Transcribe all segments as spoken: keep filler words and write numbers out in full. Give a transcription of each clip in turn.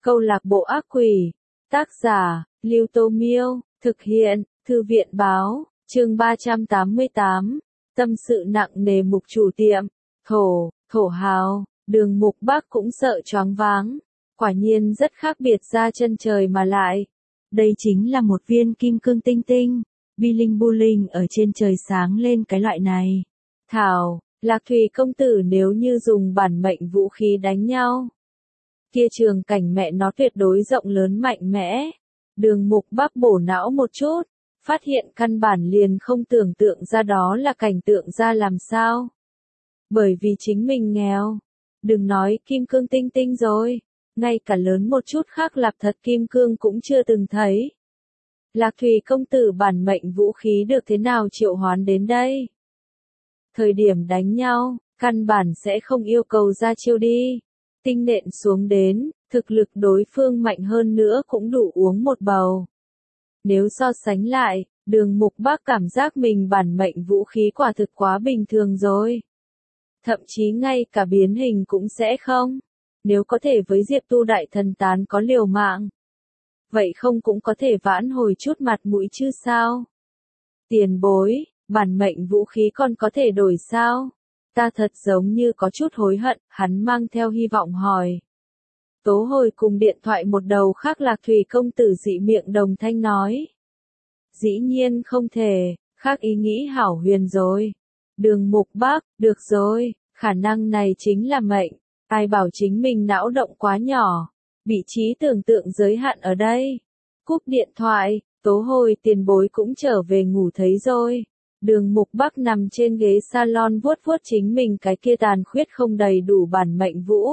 Câu lạc bộ ác quỷ. Tác giả, Lưu Tô Miêu. Thực hiện, Thư viện Báo. Chương ba trăm tám mươi tám. Tâm sự nặng nề Mục chủ tiệm. Thổ, thổ hào. Đường Mục Bác cũng sợ choáng váng. Quả nhiên rất khác biệt ra chân trời mà lại. Đây chính là một viên kim cương tinh tinh. Bling bling ở trên trời sáng lên cái loại này. Thảo, Lạc Thủy công tử nếu như dùng bản mệnh vũ khí đánh nhau. Kia trường cảnh mẹ nó tuyệt đối rộng lớn mạnh mẽ. Đường Mục Bác bổ não một chút, phát hiện căn bản liền không tưởng tượng ra đó là cảnh tượng ra làm sao. Bởi vì chính mình nghèo. Đừng nói kim cương tinh tinh rồi, ngay cả lớn một chút khác lạp thật kim cương cũng chưa từng thấy. Lạc Thủy công tử bản mệnh vũ khí được thế nào triệu hoán đến đây? Thời điểm đánh nhau, căn bản sẽ không yêu cầu ra chiêu đi. Tinh nện xuống đến, thực lực đối phương mạnh hơn nữa cũng đủ uống một bầu. Nếu so sánh lại, Đường Mục Bác cảm giác mình bản mệnh vũ khí quả thực quá bình thường rồi. Thậm chí ngay cả biến hình cũng sẽ không. Nếu có thể với Diệp Tu Đại Thần tán có liều mạng, vậy không cũng có thể vãn hồi chút mặt mũi chứ sao? Tiền bối, bản mệnh vũ khí còn có thể đổi sao? Ta thật giống như có chút hối hận, hắn mang theo hy vọng hỏi. Tố Hồi cùng điện thoại một đầu khác Lạc Thủy công tử dị miệng đồng thanh nói. Dĩ nhiên không thể, khác ý nghĩ hảo huyền rồi. Đường Mục Bác, được rồi, khả năng này chính là mệnh, ai bảo chính mình não động quá nhỏ, vị trí tưởng tượng giới hạn ở đây. Cúp điện thoại, Tố Hồi tiền bối cũng trở về ngủ thấy rồi. Đường Mục Bác nằm trên ghế salon vuốt vuốt chính mình cái kia tàn khuyết không đầy đủ bản mệnh vũ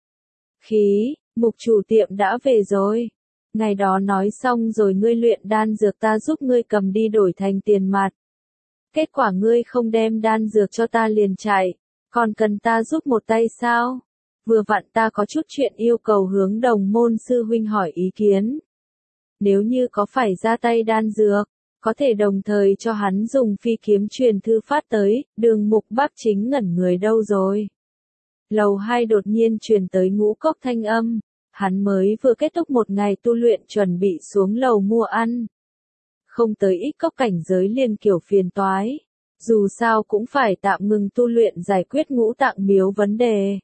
khí. Mục chủ tiệm đã về rồi. Ngày đó nói xong rồi ngươi luyện đan dược ta giúp ngươi cầm đi đổi thành tiền mặt. Kết quả ngươi không đem đan dược cho ta liền chạy, còn cần ta giúp một tay sao? Vừa vặn ta có chút chuyện yêu cầu hướng Đồng môn sư huynh hỏi ý kiến. Nếu như có phải ra tay đan dược, có thể đồng thời cho hắn dùng phi kiếm truyền thư phát tới. Đường Mục Bác chính ngẩn người đâu rồi. Lầu hai đột nhiên truyền tới Ngũ Cốc thanh âm, hắn mới vừa kết thúc một ngày tu luyện chuẩn bị xuống lầu mua ăn. Không tới ít cốc cảnh giới liền kiểu phiền toái, dù sao cũng phải tạm ngừng tu luyện giải quyết ngũ tạng miếu vấn đề.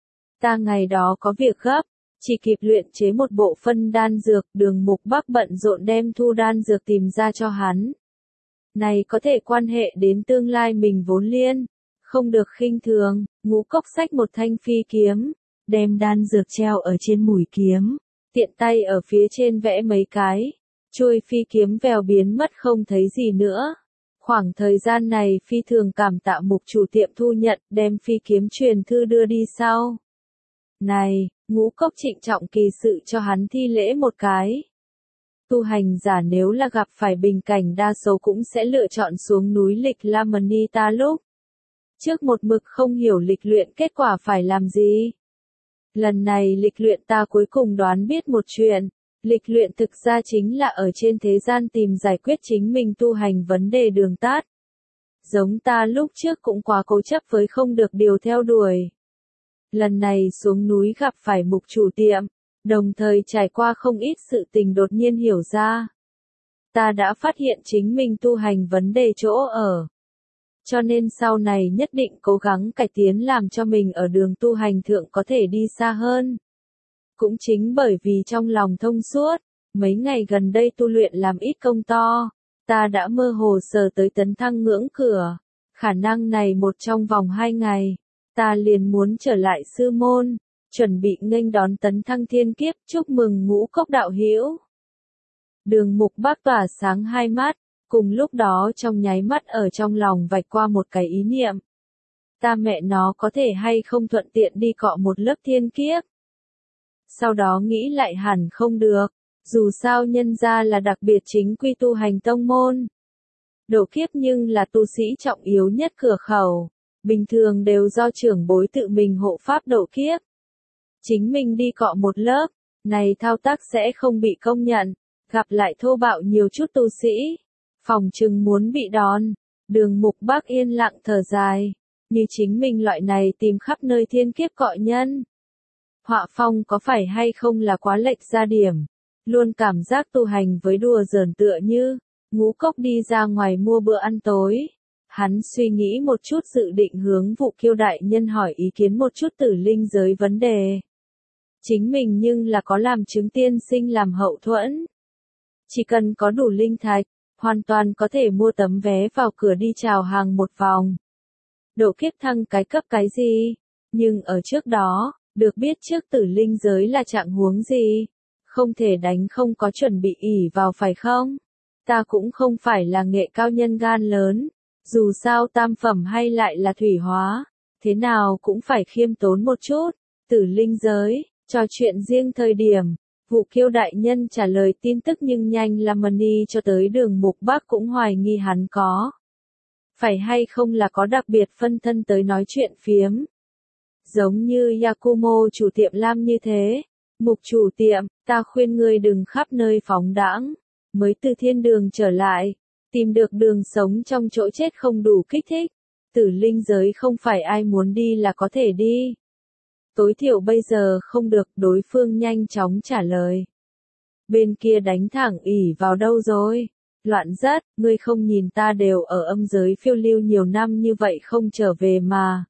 Ta ngày đó có việc gấp, chỉ kịp luyện chế một bộ phân đan dược. Đường Mục Bác bận rộn đem thu đan dược tìm ra cho hắn. Này có thể quan hệ đến tương lai mình vốn liên, không được khinh thường. Ngũ Cốc xách một thanh phi kiếm, đem đan dược treo ở trên mũi kiếm, tiện tay ở phía trên vẽ mấy cái, chuôi phi kiếm vèo biến mất không thấy gì nữa. Khoảng thời gian này phi thường cảm tạ Mục chủ tiệm thu nhận, đem phi kiếm truyền thư đưa đi sau. Này, Ngũ Cốc trịnh trọng kỳ sự cho hắn thi lễ một cái. Tu hành giả nếu là gặp phải bình cảnh đa số cũng sẽ lựa chọn xuống núi lịch Lamanita lúc trước một mực không hiểu lịch luyện kết quả phải làm gì. Lần này lịch luyện ta cuối cùng đoán biết một chuyện, lịch luyện thực ra chính là ở trên thế gian tìm giải quyết chính mình tu hành vấn đề đường tắt. Giống ta lúc trước cũng quá cố chấp với không được điều theo đuổi. Lần này xuống núi gặp phải Mục chủ tiệm, đồng thời trải qua không ít sự tình đột nhiên hiểu ra. Ta đã phát hiện chính mình tu hành vấn đề chỗ ở. Cho nên sau này nhất định cố gắng cải tiến làm cho mình ở đường tu hành thượng có thể đi xa hơn. Cũng chính bởi vì trong lòng thông suốt, mấy ngày gần đây tu luyện làm ít công to, ta đã mơ hồ sờ tới tấn thăng ngưỡng cửa. Khả năng này một trong vòng hai ngày, ta liền muốn trở lại sư môn, chuẩn bị nghênh đón tấn thăng thiên kiếp. Chúc mừng Ngũ Cốc đạo hữu. Đường Mục Bác tỏa sáng hai mắt, cùng lúc đó trong nháy mắt ở trong lòng vạch qua một cái ý niệm. Ta mẹ nó có thể hay không thuận tiện đi cọ một lớp thiên kiếp. Sau đó nghĩ lại hẳn không được, dù sao nhân ra là đặc biệt chính quy tu hành tông môn. Độ kiếp nhưng là tu sĩ trọng yếu nhất cửa khẩu, bình thường đều do trưởng bối tự mình hộ pháp độ kiếp. Chính mình đi cọ một lớp, này thao tác sẽ không bị công nhận, gặp lại thô bạo nhiều chút tu sĩ, phòng chừng muốn bị đòn. Đường Mục Bác yên lặng thở dài, như chính mình loại này tìm khắp nơi thiên kiếp cọ nhân. Họa phong có phải hay không là quá lệch ra điểm. Luôn cảm giác tu hành với đùa giỡn tựa như, Ngũ Cốc đi ra ngoài mua bữa ăn tối. Hắn suy nghĩ một chút dự định hướng Vụ Kiêu đại nhân hỏi ý kiến một chút tử linh giới vấn đề. Chính mình nhưng là có làm chứng tiên sinh làm hậu thuẫn. Chỉ cần có đủ linh thạch, hoàn toàn có thể mua tấm vé vào cửa đi chào hàng một vòng. Độ kiếp thăng cái cấp cái gì? Nhưng ở trước đó, được biết trước tử linh giới là trạng huống gì? Không thể đánh không có chuẩn bị ỉ vào phải không? Ta cũng không phải là nghệ cao nhân gan lớn. Dù sao tam phẩm hay lại là thủy hóa, thế nào cũng phải khiêm tốn một chút. Tử linh giới, trò chuyện riêng thời điểm, Vụ Kiêu đại nhân trả lời tin tức nhưng nhanh là money cho tới Đường Mục Bác cũng hoài nghi hắn có. Phải hay không là có đặc biệt phân thân tới nói chuyện phiếm. Giống như Yakumo chủ tiệm Lam như thế. Mục chủ tiệm, ta khuyên ngươi đừng khắp nơi phóng đãng. Mới từ thiên đường trở lại. Tìm được đường sống trong chỗ chết không đủ kích thích. Tử linh giới không phải ai muốn đi là có thể đi. Tối thiểu bây giờ không được, đối phương nhanh chóng trả lời. Bên kia đánh thẳng ỉ vào đâu rồi? Loạn rất, ngươi không nhìn ta đều ở âm giới phiêu lưu nhiều năm như vậy không trở về mà.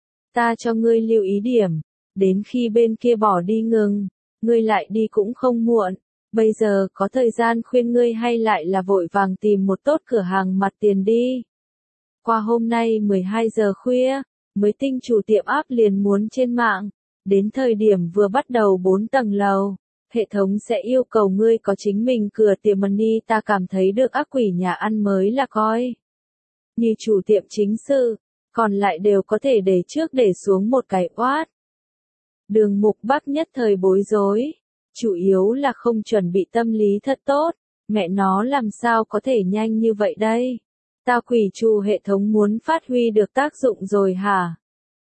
Ta cho ngươi lưu ý điểm, đến khi bên kia bỏ đi ngừng, ngươi lại đi cũng không muộn. Bây giờ có thời gian khuyên ngươi hay lại là vội vàng tìm một tốt cửa hàng mặt tiền đi. Qua hôm nay mười hai giờ khuya, mới tinh chủ tiệm app liền muốn trên mạng. Đến thời điểm vừa bắt đầu bốn tầng lầu, hệ thống sẽ yêu cầu ngươi có chính mình cửa tiệm money. Ta cảm thấy được ác quỷ nhà ăn mới là coi như chủ tiệm chính sự, còn lại đều có thể để trước để xuống một cái oát. Đường Mục Bác nhất thời bối rối. Chủ yếu là không chuẩn bị tâm lý thật tốt, mẹ nó làm sao có thể nhanh như vậy đây? Ta quỷ trù hệ thống muốn phát huy được tác dụng rồi hả?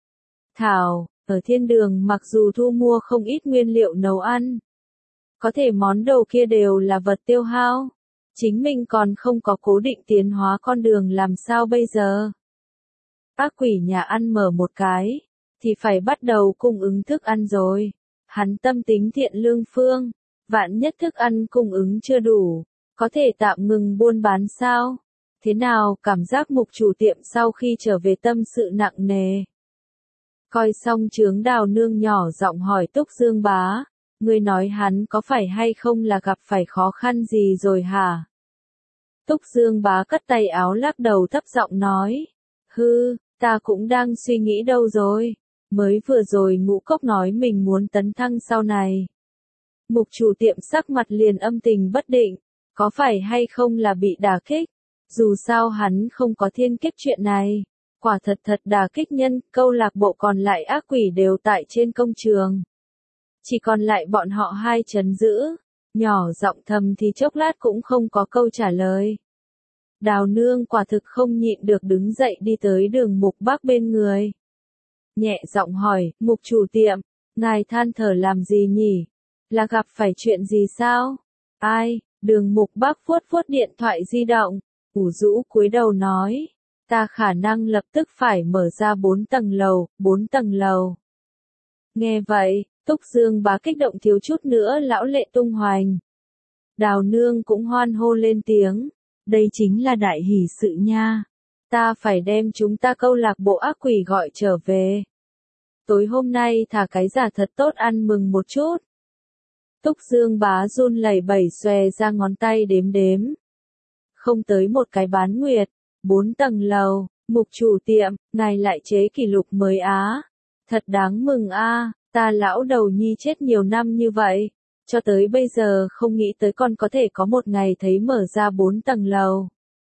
Thảo, ở thiên đường mặc dù thu mua không ít nguyên liệu nấu ăn, có thể món đồ kia đều là vật tiêu hao, chính mình còn không có cố định tiến hóa con đường làm sao bây giờ? Ác quỷ nhà ăn mở một cái, thì phải bắt đầu cung ứng thức ăn rồi. Hắn tâm tính thiện lương phương, vạn nhất thức ăn cung ứng chưa đủ, có thể tạm ngừng buôn bán sao? Thế nào cảm giác mục chủ tiệm sau khi trở về tâm sự nặng nề? Coi xong chướng Đào Nương nhỏ giọng hỏi Túc Dương Bá, ngươi nói hắn có phải hay không là gặp phải khó khăn gì rồi hả? Túc Dương Bá cất tay áo lắc đầu thấp giọng nói, hư, ta cũng đang suy nghĩ đâu rồi. Mới vừa rồi Ngũ Cốc nói mình muốn tấn thăng sau này. Mục chủ tiệm sắc mặt liền âm tình bất định, có phải hay không là bị đả kích? Dù sao hắn không có thiên kiếp chuyện này. Quả thật thật đả kích nhân, câu lạc bộ còn lại ác quỷ đều tại trên công trường. Chỉ còn lại bọn họ hai trấn giữ. Nhỏ giọng thầm thì chốc lát cũng không có câu trả lời. Đào Nương quả thực không nhịn được đứng dậy đi tới Đường Mục Bác bên người. Nhẹ giọng hỏi, Mục chủ tiệm, ngài than thở làm gì nhỉ? Là gặp phải chuyện gì sao? Ai? Đường Mục Bác vuốt vuốt điện thoại di động, ủ rũ cúi đầu nói, ta khả năng lập tức phải mở ra bốn tầng lầu, bốn tầng lầu. Nghe vậy, Túc Dương Bá kích động thiếu chút nữa lão lệ tung hoành. Đào Nương cũng hoan hô lên tiếng, đây chính là đại hỷ sự nha. Ta phải đem chúng ta câu lạc bộ ác quỷ gọi trở về. Tối hôm nay thả cái giả thật tốt ăn mừng một chút. Túc Dương Bá run lẩy bẩy xòe ra ngón tay đếm đếm. Không tới một cái bán nguyệt, bốn tầng lầu, mục chủ tiệm, ngài lại chế kỷ lục mới á. Thật đáng mừng a, ta lão đầu nhi chết nhiều năm như vậy, cho tới bây giờ không nghĩ tới con có thể có một ngày thấy mở ra bốn tầng lầu.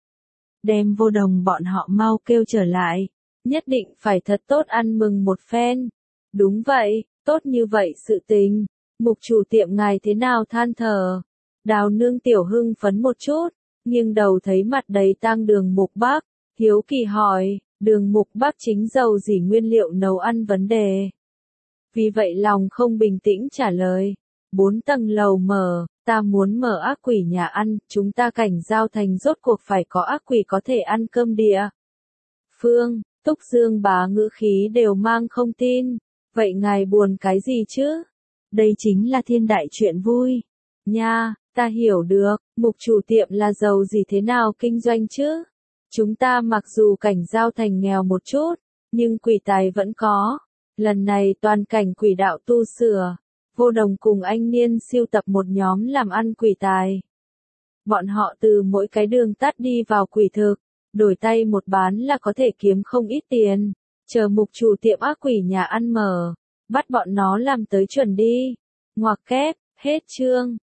Đem Vô Đồng bọn họ mau kêu trở lại, nhất định phải thật tốt ăn mừng một phen. Đúng vậy, tốt như vậy sự tình, mục chủ tiệm ngài thế nào than thở. Đào Nương tiểu hưng phấn một chút, nhưng đầu thấy mặt đầy tang Đường Mục Bác, hiếu kỳ hỏi, Đường Mục Bác chính giàu gì nguyên liệu nấu ăn vấn đề. Vì vậy lòng không bình tĩnh trả lời, bốn tầng lầu mở, ta muốn mở ác quỷ nhà ăn, chúng ta cảnh giao thành rốt cuộc phải có ác quỷ có thể ăn cơm địa. Phương, Túc Dương Bá ngữ khí đều mang không tin, vậy ngài buồn cái gì chứ? Đây chính là thiên đại chuyện vui. Nha, ta hiểu được, mục chủ tiệm là giàu gì thế nào kinh doanh chứ. Chúng ta mặc dù cảnh giao thành nghèo một chút, nhưng quỷ tài vẫn có. Lần này toàn cảnh quỷ đạo tu sửa. Vô Đồng cùng anh Niên siêu tập một nhóm làm ăn quỷ tài. Bọn họ từ mỗi cái đường tắt đi vào quỷ thực, đổi tay một bán là có thể kiếm không ít tiền. Chờ mục chủ tiệm ác quỷ nhà ăn mở, bắt bọn nó làm tới chuẩn đi. Ngoặc kép, hết chương.